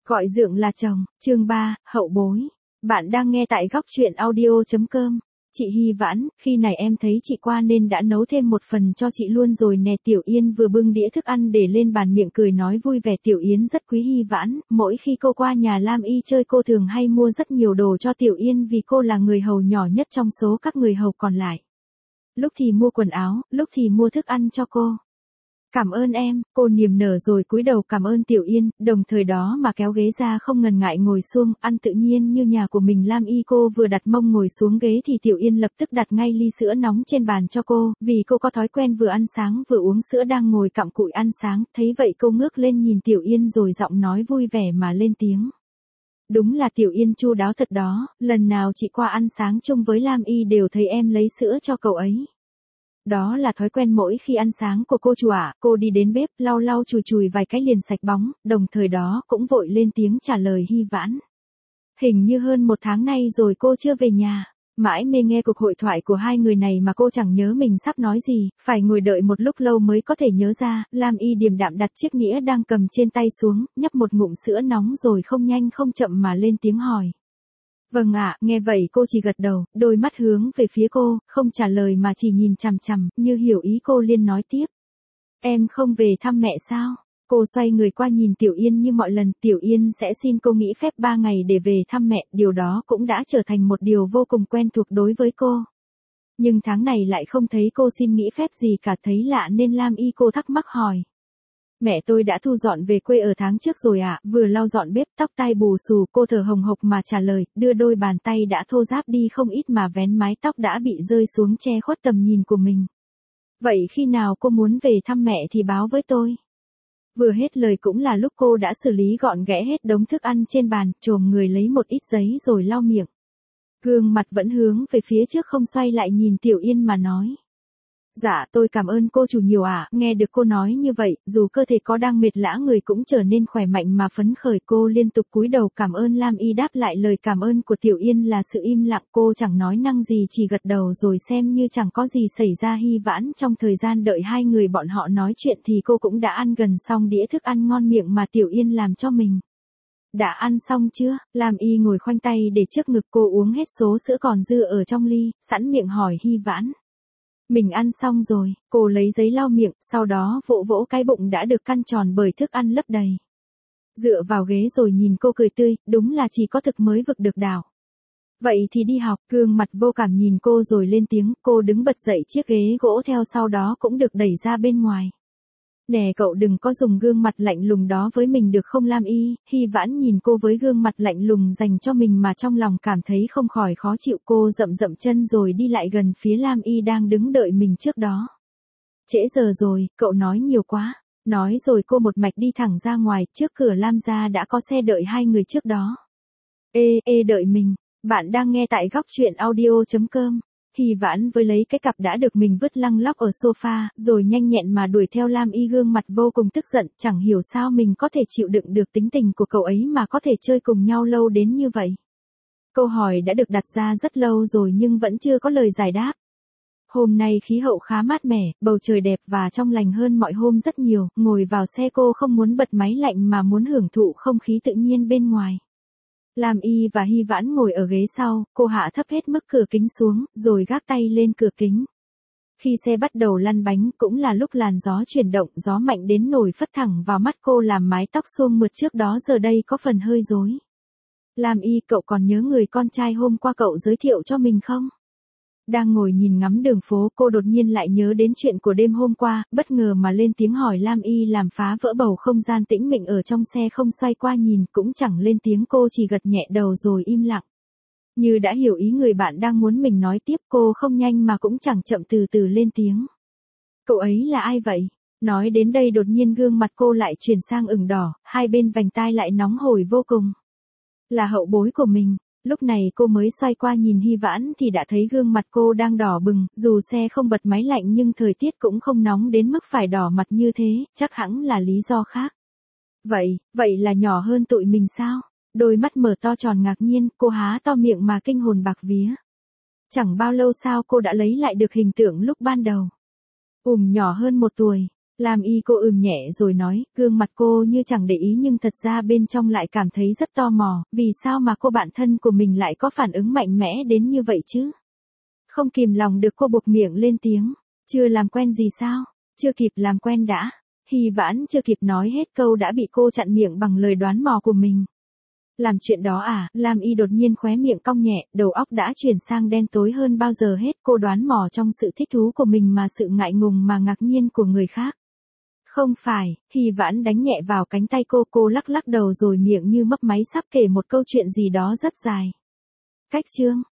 Gọi dượng là chồng, chương 3, hậu bối. Bạn đang nghe tại góc truyện audio.com. Chị Hy Vãn, khi này em thấy chị qua nên đã nấu thêm một phần cho chị luôn rồi nè. Tiểu Yên vừa bưng đĩa thức ăn để lên bàn miệng cười nói vui vẻ. Tiểu Yên rất quý Hy Vãn, mỗi khi cô qua nhà Lam Y chơi cô thường hay mua rất nhiều đồ cho Tiểu Yên vì cô là người hầu nhỏ nhất trong số các người hầu còn lại. Lúc thì mua quần áo, lúc thì mua thức ăn cho cô. Cảm ơn em, cô niềm nở rồi cúi đầu cảm ơn Tiểu Yên, đồng thời đó mà kéo ghế ra không ngần ngại ngồi xuống, ăn tự nhiên như nhà của mình. Lam Y cô vừa đặt mông ngồi xuống ghế thì Tiểu Yên lập tức đặt ngay ly sữa nóng trên bàn cho cô, vì cô có thói quen vừa ăn sáng vừa uống sữa. Đang ngồi cặm cụi ăn sáng, thấy vậy cô ngước lên nhìn Tiểu Yên rồi giọng nói vui vẻ mà lên tiếng. Đúng là Tiểu Yên chu đáo thật đó, lần nào chị qua ăn sáng chung với Lam Y đều thấy em lấy sữa cho cậu ấy. Đó là thói quen mỗi khi ăn sáng của cô chủ ạ. Cô đi đến bếp lau lau chùi chùi vài cái liền sạch bóng, đồng thời đó cũng vội lên tiếng trả lời Hy Vãn. Hình như hơn 1 tháng nay rồi cô chưa về nhà. Mãi mê nghe cuộc hội thoại của hai người này mà cô chẳng nhớ mình sắp nói gì, phải ngồi đợi một lúc lâu mới có thể nhớ ra. Lam Y điềm đạm đặt chiếc nĩa đang cầm trên tay xuống, nhấp một ngụm sữa nóng rồi không nhanh không chậm mà lên tiếng hỏi. Vâng ạ, nghe vậy cô chỉ gật đầu, đôi mắt hướng về phía cô, không trả lời mà chỉ nhìn chằm chằm, như hiểu ý cô liền nói tiếp. Em không về thăm mẹ sao? Cô xoay người qua nhìn Tiểu Yên như mọi lần. Tiểu Yên sẽ xin cô nghỉ phép 3 ngày để về thăm mẹ, điều đó cũng đã trở thành một điều vô cùng quen thuộc đối với cô. Nhưng tháng này lại không thấy cô xin nghỉ phép gì cả, thấy lạ nên Lam Y cô thắc mắc hỏi. Mẹ tôi đã thu dọn về quê ở tháng trước rồi ạ. Vừa lau dọn bếp tóc tai bù xù cô thở hồng hộc mà trả lời, đưa đôi bàn tay đã thô ráp đi không ít mà vén mái tóc đã bị rơi xuống che khuất tầm nhìn của mình. Vậy khi nào cô muốn về thăm mẹ thì báo với tôi. Vừa hết lời cũng là lúc cô đã xử lý gọn ghẽ hết đống thức ăn trên bàn, chồm người lấy một ít giấy rồi lau miệng. Gương mặt vẫn hướng về phía trước không xoay lại nhìn Tiểu Yên mà nói. Dạ tôi cảm ơn cô chủ nhiều ạ. Nghe được cô nói như vậy, dù cơ thể có đang mệt lã người cũng trở nên khỏe mạnh mà phấn khởi. Cô liên tục cúi đầu cảm ơn. Lam Y đáp lại lời cảm ơn của Tiểu Yên là sự im lặng. Cô chẳng nói năng gì, chỉ gật đầu rồi xem như chẳng có gì xảy ra. Hy Vãn trong thời gian đợi hai người bọn họ nói chuyện thì cô cũng đã ăn gần xong đĩa thức ăn ngon miệng mà Tiểu Yên làm cho mình. Đã ăn xong chưa? Lam Y ngồi khoanh tay để trước ngực cô uống hết số sữa còn dư ở trong ly, sẵn miệng hỏi Hy Vãn. Mình ăn xong rồi, cô lấy giấy lau miệng, sau đó vỗ vỗ cái bụng đã được căn tròn bởi thức ăn lấp đầy. Dựa vào ghế rồi nhìn cô cười tươi, đúng là chỉ có thực mới vực được đảo. Vậy thì đi học. Gương mặt vô cảm nhìn cô rồi lên tiếng. Cô đứng bật dậy, chiếc ghế gỗ theo sau đó cũng được đẩy ra bên ngoài. Nè cậu đừng có dùng gương mặt lạnh lùng đó với mình được không? Lam Y. Hy Vãn nhìn cô với gương mặt lạnh lùng dành cho mình mà trong lòng cảm thấy không khỏi khó chịu. Cô dậm dậm chân rồi đi lại gần phía Lam Y đang đứng đợi mình trước đó. Trễ giờ rồi, cậu nói nhiều quá. Nói rồi cô một mạch đi thẳng ra ngoài. Trước cửa Lam gia đã có xe đợi hai người trước đó. Đợi mình. Bạn đang nghe tại góc truyện audio.com. Hy Vãn với lấy cái cặp đã được mình vứt lăng lóc ở sofa, rồi nhanh nhẹn mà đuổi theo Lam Y, gương mặt vô cùng tức giận, chẳng hiểu sao mình có thể chịu đựng được tính tình của cậu ấy mà có thể chơi cùng nhau lâu đến như vậy. Câu hỏi đã được đặt ra rất lâu rồi nhưng vẫn chưa có lời giải đáp. Hôm nay khí hậu khá mát mẻ, bầu trời đẹp và trong lành hơn mọi hôm rất nhiều, ngồi vào xe cô không muốn bật máy lạnh mà muốn hưởng thụ không khí tự nhiên bên ngoài. Lam Y và Hy Vãn ngồi ở ghế sau, cô hạ thấp hết mức cửa kính xuống, rồi gác tay lên cửa kính. Khi xe bắt đầu lăn bánh cũng là lúc làn gió chuyển động, gió mạnh đến nổi phất thẳng vào mắt cô làm mái tóc xuông mượt trước đó giờ đây có phần hơi rối. Lam Y, cậu còn nhớ người con trai hôm qua cậu giới thiệu cho mình không? Đang ngồi nhìn ngắm đường phố cô đột nhiên lại nhớ đến chuyện của đêm hôm qua, bất ngờ mà lên tiếng hỏi. Lam Y làm phá vỡ bầu không gian tĩnh mịch ở trong xe, không xoay qua nhìn, cũng chẳng lên tiếng, cô chỉ gật nhẹ đầu rồi im lặng. Như đã hiểu ý người bạn đang muốn mình nói tiếp, cô không nhanh mà cũng chẳng chậm từ từ lên tiếng. Cậu ấy là ai vậy? Nói đến đây đột nhiên gương mặt cô lại chuyển sang ửng đỏ, hai bên vành tai lại nóng hổi vô cùng. Là hậu bối của mình. Lúc này cô mới xoay qua nhìn Hy Vãn thì đã thấy gương mặt cô đang đỏ bừng, dù xe không bật máy lạnh nhưng thời tiết cũng không nóng đến mức phải đỏ mặt như thế, chắc hẳn là lý do khác. Vậy là nhỏ hơn tụi mình sao? Đôi mắt mở to tròn ngạc nhiên, cô há to miệng mà kinh hồn bạc vía. Chẳng bao lâu sau cô đã lấy lại được hình tượng lúc ban đầu. Nhỏ hơn 1 tuổi. Lam Y cô nhẹ rồi nói, gương mặt cô như chẳng để ý nhưng thật ra bên trong lại cảm thấy rất tò mò, vì sao mà cô bạn thân của mình lại có phản ứng mạnh mẽ đến như vậy chứ? Không kìm lòng được cô buột miệng lên tiếng, chưa làm quen gì sao? Chưa kịp làm quen đã. Hy Vãn chưa kịp nói hết câu đã bị cô chặn miệng bằng lời đoán mò của mình. Làm chuyện đó à? Lam Y đột nhiên khóe miệng cong nhẹ, đầu óc đã chuyển sang đen tối hơn bao giờ hết. Cô đoán mò trong sự thích thú của mình mà sự ngại ngùng mà ngạc nhiên của người khác. Không phải, Hy Vãn đánh nhẹ vào cánh tay cô lắc lắc đầu rồi miệng như mấp máy sắp kể một câu chuyện gì đó rất dài. Cách chương